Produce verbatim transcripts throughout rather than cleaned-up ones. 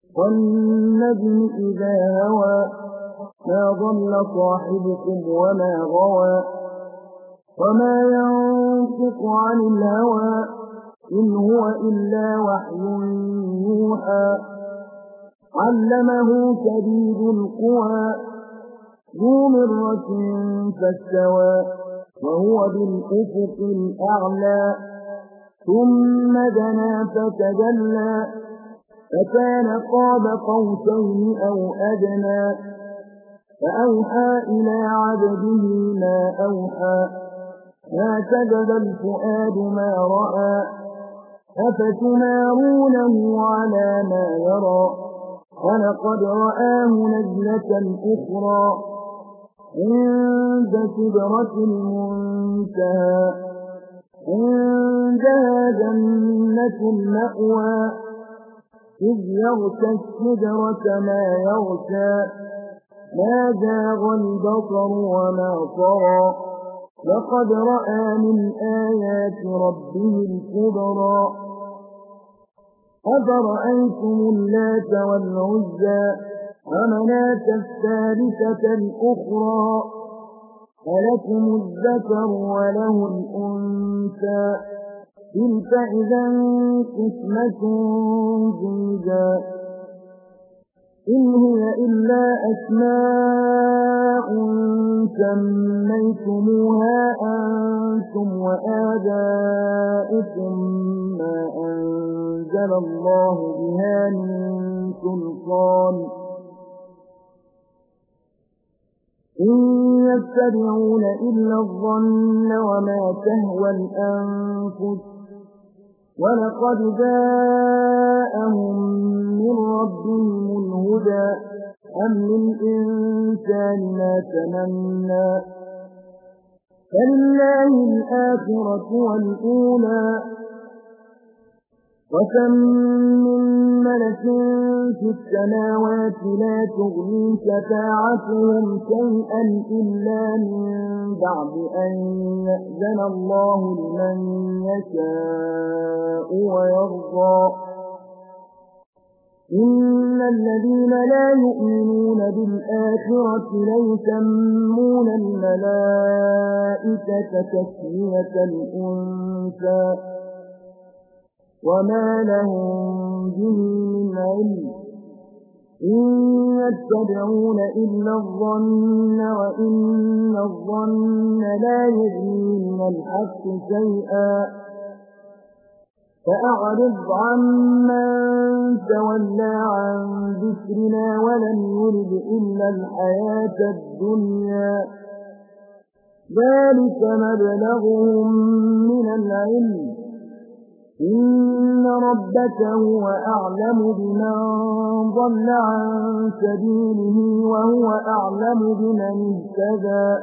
والنجم إذا هوى ما ضل صاحبكم وما غوى وما ينطق عن الهوى إن هو إلا وحي يوحى علمه شديد القوى ذو مرة فاستوى وهو بالأفق الأعلى ثم دنا فتدلى فكان قاب قوسين أو أدنى فأوحى إلى عبده ما أوحى ما كذب الفؤاد ما رأى أفتمارونه على ما يرى ولقد رآه نزلة أخرى عند سدرة المنتهى عندها جنة المأوى إذ يغشى السدرة ما يغشى ما زاغ البصر وما طغى لقد رأى من آيات ربه الكبرى أفرأيتم اللات والعزى ومناة الثالثة الأخرى ألكم الذكر وله الأنثى تلك إذا قسمة ضيزى إن هي إلا أسماء سميتموها أنتم وآباؤكم ما أنزل الله بها من سلطان إن يتبعون إلا الظن وما تهوى الأنفس ولقد جاءهم من ربهم الهدى أم للإنسان ما تمنى فلله الآخرة والأولى وكم من ملك في السماوات لا تغني شفاعتهم شيئا إلا من بعد أن يأذن الله لمن يشاء ويرضى إن الذين لا يؤمنون بالآخرة ليسمون الملائكة تسمية الأنثى وما لهم به من علم إن يتبعون إلا الظن وإن الظن لا يغني من الحق شيئا فأعرض عمن تولى عن ذكرنا ولم يرد إلا الحياة الدنيا ذلك مبلغهم من العلم إن ربك هو أعلم بمن ضل عن سبيله وهو أعلم بمن اهتدى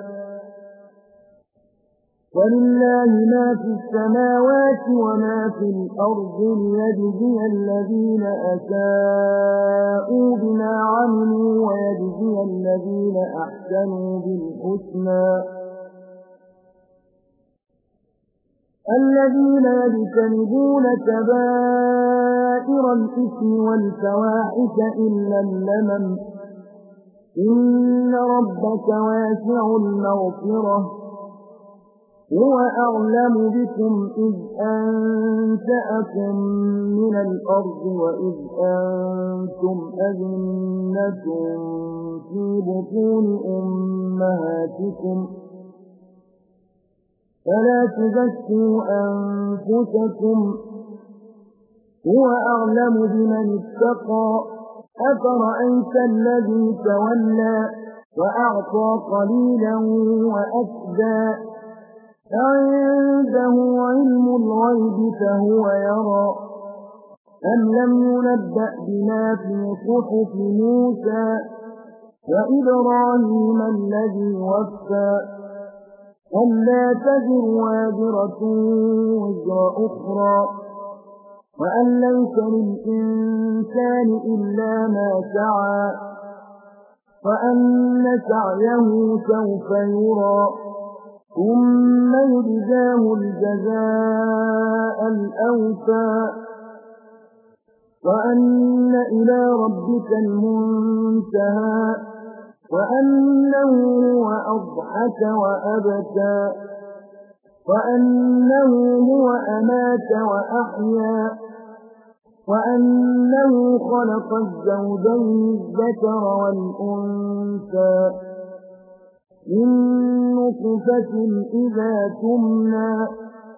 ولله ما في السماوات وما في الأرض ليجزي الذين أساءوا بما عملوا ويجزي الذين أحسنوا بالحسنى الذين يجتنبون كبائر الإثم والفواحش إلا اللمم إن ربك واسع المغفرة هو أعلم بكم إذ أنشأكم من الأرض وإذ أنتم أجنة في بطون أمهاتكم فلا تزكوا أنفسكم هو أعلم بمن اتقى أفرأيت الذي تولى وأعطى قليلا وأكدى أعنده علم الغيب فهو يرى أم لم ينبأ بما في صحف موسى وإبراهيم الذي وفى ألا تزر وازرة وزر أخرى وأن ليس للإنسان إلا ما سعى وأن سعيه سوف يرى ثم يجزاه الجزاء الأوفى وأن إلى ربك المنتهى وأنه هو أضحك وأبكى وأنه هو أمات وأحيا وأنه خلق الزوجين الذكر والأنثى من نطفة إذا تمنى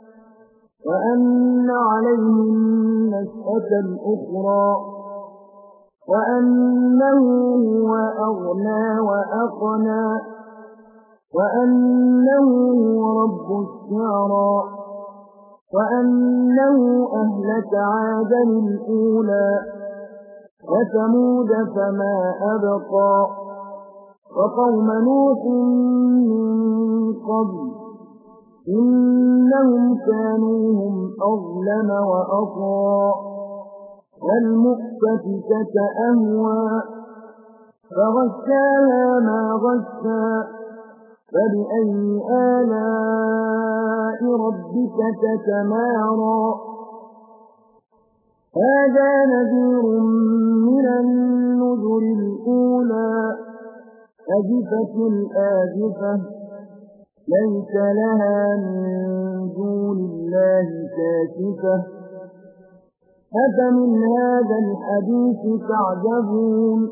وأن عليه النشأة الأخرى وأنه هو أغنى وأقنى وأنه هو رب الشعرى وأنه أهلك عادا الأولى وثمود فما أبقى وقوم نوح من قبل إنهم كانوا هم أظلم وأطغى والمؤتفكة أهوى فغشاها ما غشى فبأي آلاء ربك تتمارى هذا نذير من النذر الأولى أزفت الآزفة ليس لها من دون الله كاشفة أفمن هذا الحديث تعجبون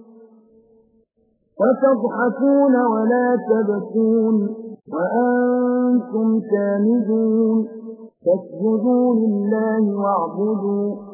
وتضحكون ولا تبكون وأنتم سامدون فاسجدوا لله واعبدوا